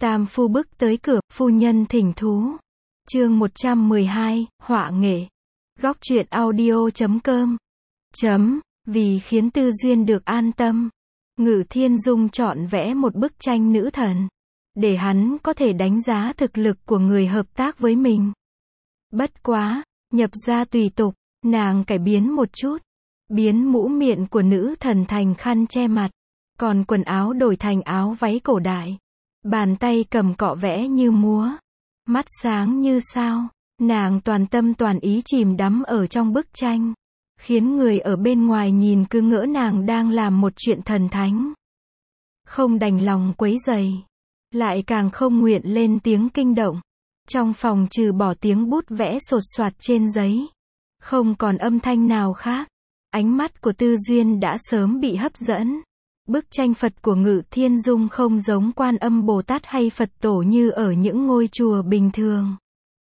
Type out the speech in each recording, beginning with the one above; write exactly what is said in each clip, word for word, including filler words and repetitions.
Tam phu bước tới cửa, phu nhân thỉnh thú. Chương một trăm mười hai, họa nghệ. Góc truyện audio chấm com. Chấm, vì khiến Tư Duyên được an tâm, Ngự Thiên Dung chọn vẽ một bức tranh nữ thần, để hắn có thể đánh giá thực lực của người hợp tác với mình. Bất quá, nhập gia tùy tục, nàng cải biến một chút, biến mũ miệng của nữ thần thành khăn che mặt, còn quần áo đổi thành áo váy cổ đại. Bàn tay cầm cọ vẽ như múa, mắt sáng như sao, nàng toàn tâm toàn ý chìm đắm ở trong bức tranh, khiến người ở bên ngoài nhìn cứ ngỡ nàng đang làm một chuyện thần thánh. Không đành lòng quấy rầy, lại càng không nguyện lên tiếng kinh động. Trong phòng trừ bỏ tiếng bút vẽ sột soạt trên giấy, không còn âm thanh nào khác. Ánh mắt của Tư Duyên đã sớm bị hấp dẫn. Bức tranh Phật của Ngự Thiên Dung không giống Quan Âm Bồ Tát hay Phật Tổ như ở những ngôi chùa bình thường,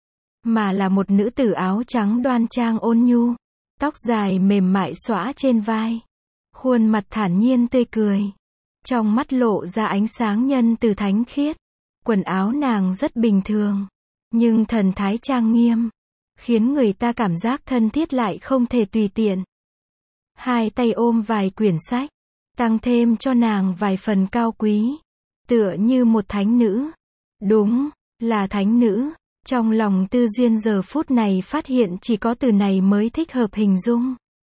mà là một nữ tử áo trắng đoan trang ôn nhu, tóc dài mềm mại xõa trên vai, khuôn mặt thản nhiên tươi cười, trong mắt lộ ra ánh sáng nhân từ thánh khiết. Quần áo nàng rất bình thường, nhưng thần thái trang nghiêm, khiến người ta cảm giác thân thiết lại không thể tùy tiện. Hai tay ôm vài quyển sách, tăng thêm cho nàng vài phần cao quý, tựa như một thánh nữ. Đúng, là thánh nữ. Trong lòng Tư Duyên giờ phút này phát hiện chỉ có từ này mới thích hợp hình dung.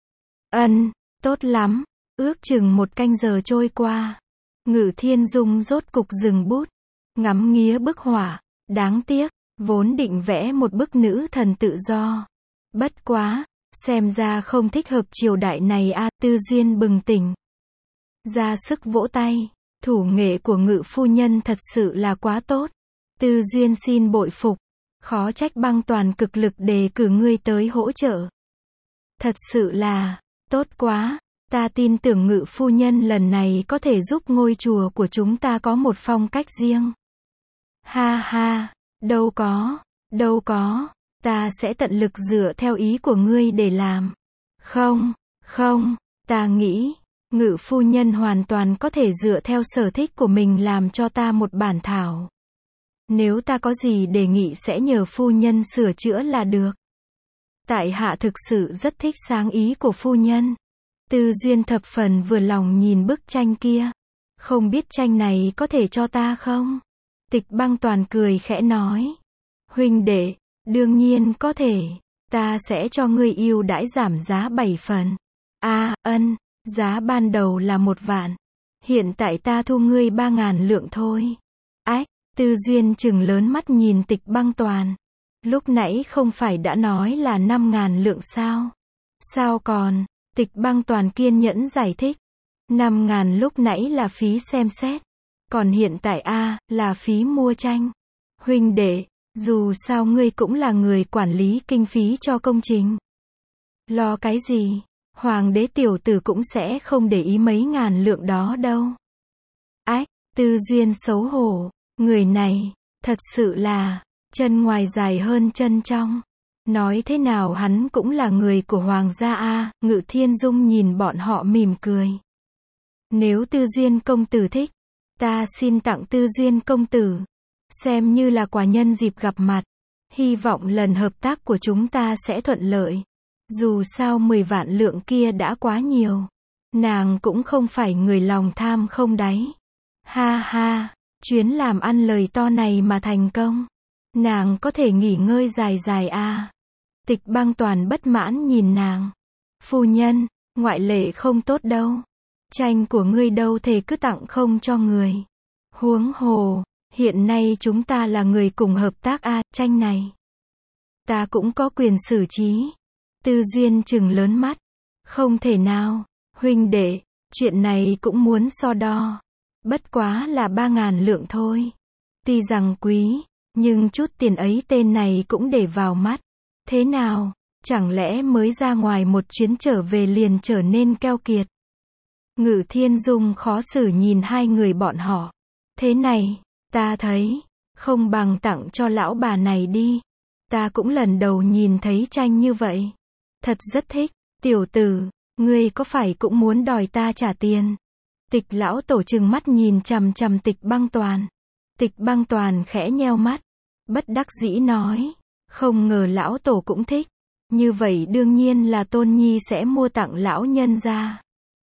Ân, tốt lắm. Ước chừng một canh giờ trôi qua, Ngự Thiên Dung rốt cục dừng bút, ngắm nghía bức họa. Đáng tiếc, vốn định vẽ một bức nữ thần tự do. Bất quá, xem ra không thích hợp triều đại này a. À, Tư Duyên bừng tỉnh, ra sức vỗ tay. Thủ nghệ của Ngự phu nhân thật sự là quá tốt. Tư Duyên xin bội phục. Khó trách Băng Toàn cực lực đề cử ngươi tới hỗ trợ. Thật sự là tốt quá. Ta tin tưởng Ngự phu nhân lần này có thể giúp ngôi chùa của chúng ta có một phong cách riêng. Ha ha, đâu có, đâu có. Ta sẽ tận lực dựa theo ý của ngươi để làm. Không, không, ta nghĩ Ngự phu nhân hoàn toàn có thể dựa theo sở thích của mình làm cho ta một bản thảo. Nếu ta có gì đề nghị sẽ nhờ phu nhân sửa chữa là được. Tại hạ thực sự rất thích sáng ý của phu nhân. Tư Duyên thập phần vừa lòng nhìn bức tranh kia. Không biết tranh này có thể cho ta không? Tịch Băng Toàn cười khẽ nói. Huynh đệ, đương nhiên có thể. Ta sẽ cho ngươi ưu đãi giảm giá bảy phần. A, ân, giá ban đầu là một vạn. Hiện tại ta thu ngươi ba ngàn lượng thôi. Ách. Tư Duyên trừng lớn mắt nhìn Tịch Băng Toàn. Lúc nãy không phải đã nói là năm ngàn lượng sao? Sao còn? Tịch Băng Toàn kiên nhẫn giải thích. Năm ngàn lúc nãy là phí xem xét. Còn hiện tại a là phí mua tranh. Huynh đệ, dù sao ngươi cũng là người quản lý kinh phí cho công trình. Lo cái gì? Hoàng đế tiểu tử cũng sẽ không để ý mấy ngàn lượng đó đâu. Ách, Tư Duyên xấu hổ. Người này, thật sự là, chân ngoài dài hơn chân trong. Nói thế nào hắn cũng là người của Hoàng gia a. À, Ngự Thiên Dung nhìn bọn họ mỉm cười. Nếu Tư Duyên công tử thích, ta xin tặng Tư Duyên công tử. Xem như là quà nhân dịp gặp mặt. Hy vọng lần hợp tác của chúng ta sẽ thuận lợi. Dù sao mười vạn lượng kia đã quá nhiều. Nàng cũng không phải người lòng tham không đáy. Ha ha. Chuyến làm ăn lời to này mà thành công, nàng có thể nghỉ ngơi dài dài à. Tịch Băng Toàn bất mãn nhìn nàng. Phu nhân, ngoại lệ không tốt đâu. Tranh của ngươi đâu thể cứ tặng không cho người. Huống hồ, hiện nay chúng ta là người cùng hợp tác a. À, tranh này ta cũng có quyền xử trí. Tư Duyên trừng lớn mắt. Không thể nào, huynh đệ, chuyện này cũng muốn so đo. Bất quá là ba ngàn lượng thôi. Tuy rằng quý, nhưng chút tiền ấy tên này cũng để vào mắt. Thế nào, chẳng lẽ mới ra ngoài một chuyến trở về liền trở nên keo kiệt? Ngự Thiên Dung khó xử nhìn hai người bọn họ. Thế này, ta thấy, không bằng tặng cho lão bà này đi. Ta cũng lần đầu nhìn thấy tranh như vậy. Thật rất thích. Tiểu tử, ngươi có phải cũng muốn đòi ta trả tiền? Tịch lão tổ trừng mắt nhìn chằm chằm Tịch Băng Toàn. Tịch Băng Toàn khẽ nheo mắt, bất đắc dĩ nói, không ngờ lão tổ cũng thích, như vậy đương nhiên là Tôn Nhi sẽ mua tặng lão nhân gia.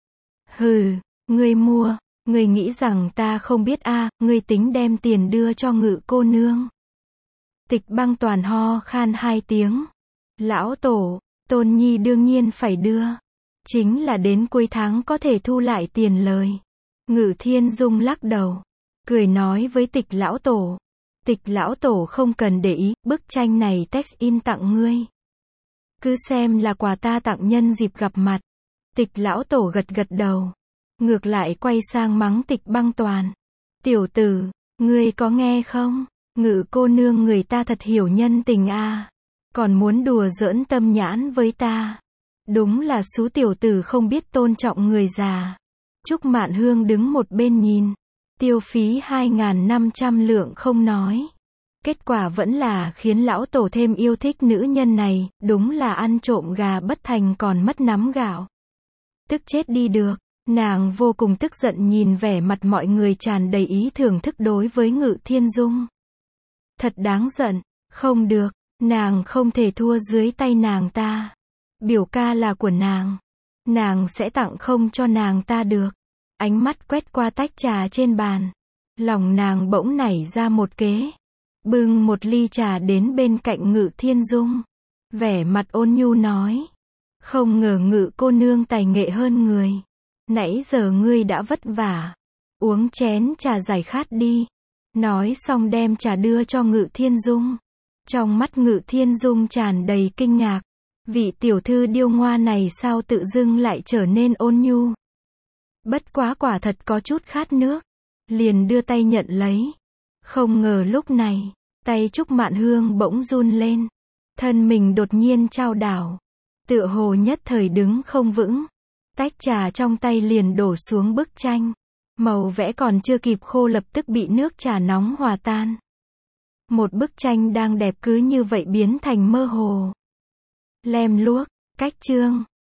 Hừ, ngươi mua, ngươi nghĩ rằng ta không biết a, à, ngươi tính đem tiền đưa cho Ngự cô nương. Tịch Băng Toàn ho khan hai tiếng. Lão tổ, Tôn Nhi đương nhiên phải đưa. Chính là đến cuối tháng có thể thu lại tiền lời. Ngự Thiên Dung lắc đầu, cười nói với Tịch lão tổ. Tịch lão tổ không cần để ý, bức tranh này text in tặng ngươi. Cứ xem là quà ta tặng nhân dịp gặp mặt. Tịch lão tổ gật gật đầu. Ngược lại quay sang mắng Tịch Băng Toàn. Tiểu tử, ngươi có nghe không? Ngự cô nương người ta thật hiểu nhân tình a, à. Còn muốn đùa giỡn tâm nhãn với ta. Đúng là xú tiểu tử không biết tôn trọng người già. Trúc Mạn Hương đứng một bên nhìn. Tiêu phí hai nghìn năm trăm lượng không nói. Kết quả vẫn là khiến lão tổ thêm yêu thích nữ nhân này, đúng là ăn trộm gà bất thành còn mất nắm gạo. Tức chết đi được, nàng vô cùng tức giận nhìn vẻ mặt mọi người tràn đầy ý thưởng thức đối với Ngự Thiên Dung. Thật đáng giận, không được, nàng không thể thua dưới tay nàng ta. Biểu ca là của nàng, nàng sẽ tặng không cho nàng ta được. Ánh mắt quét qua tách trà trên bàn, lòng nàng bỗng nảy ra một kế. Bưng một ly trà đến bên cạnh Ngự Thiên Dung, vẻ mặt ôn nhu nói, không ngờ Ngự cô nương tài nghệ hơn người. Nãy giờ ngươi đã vất vả, uống chén trà giải khát đi. Nói xong đem trà đưa cho Ngự Thiên Dung. Trong mắt Ngự Thiên Dung tràn đầy kinh ngạc, vị tiểu thư điêu ngoa này sao tự dưng lại trở nên ôn nhu. Bất quá quả thật có chút khát nước, liền đưa tay nhận lấy. Không ngờ lúc này, tay Trúc Mạn Hương bỗng run lên, thân mình đột nhiên chao đảo, tựa hồ nhất thời đứng không vững. Tách trà trong tay liền đổ xuống bức tranh, màu vẽ còn chưa kịp khô lập tức bị nước trà nóng hòa tan. Một bức tranh đang đẹp cứ như vậy biến thành mơ hồ. Lem luốc, cách chương.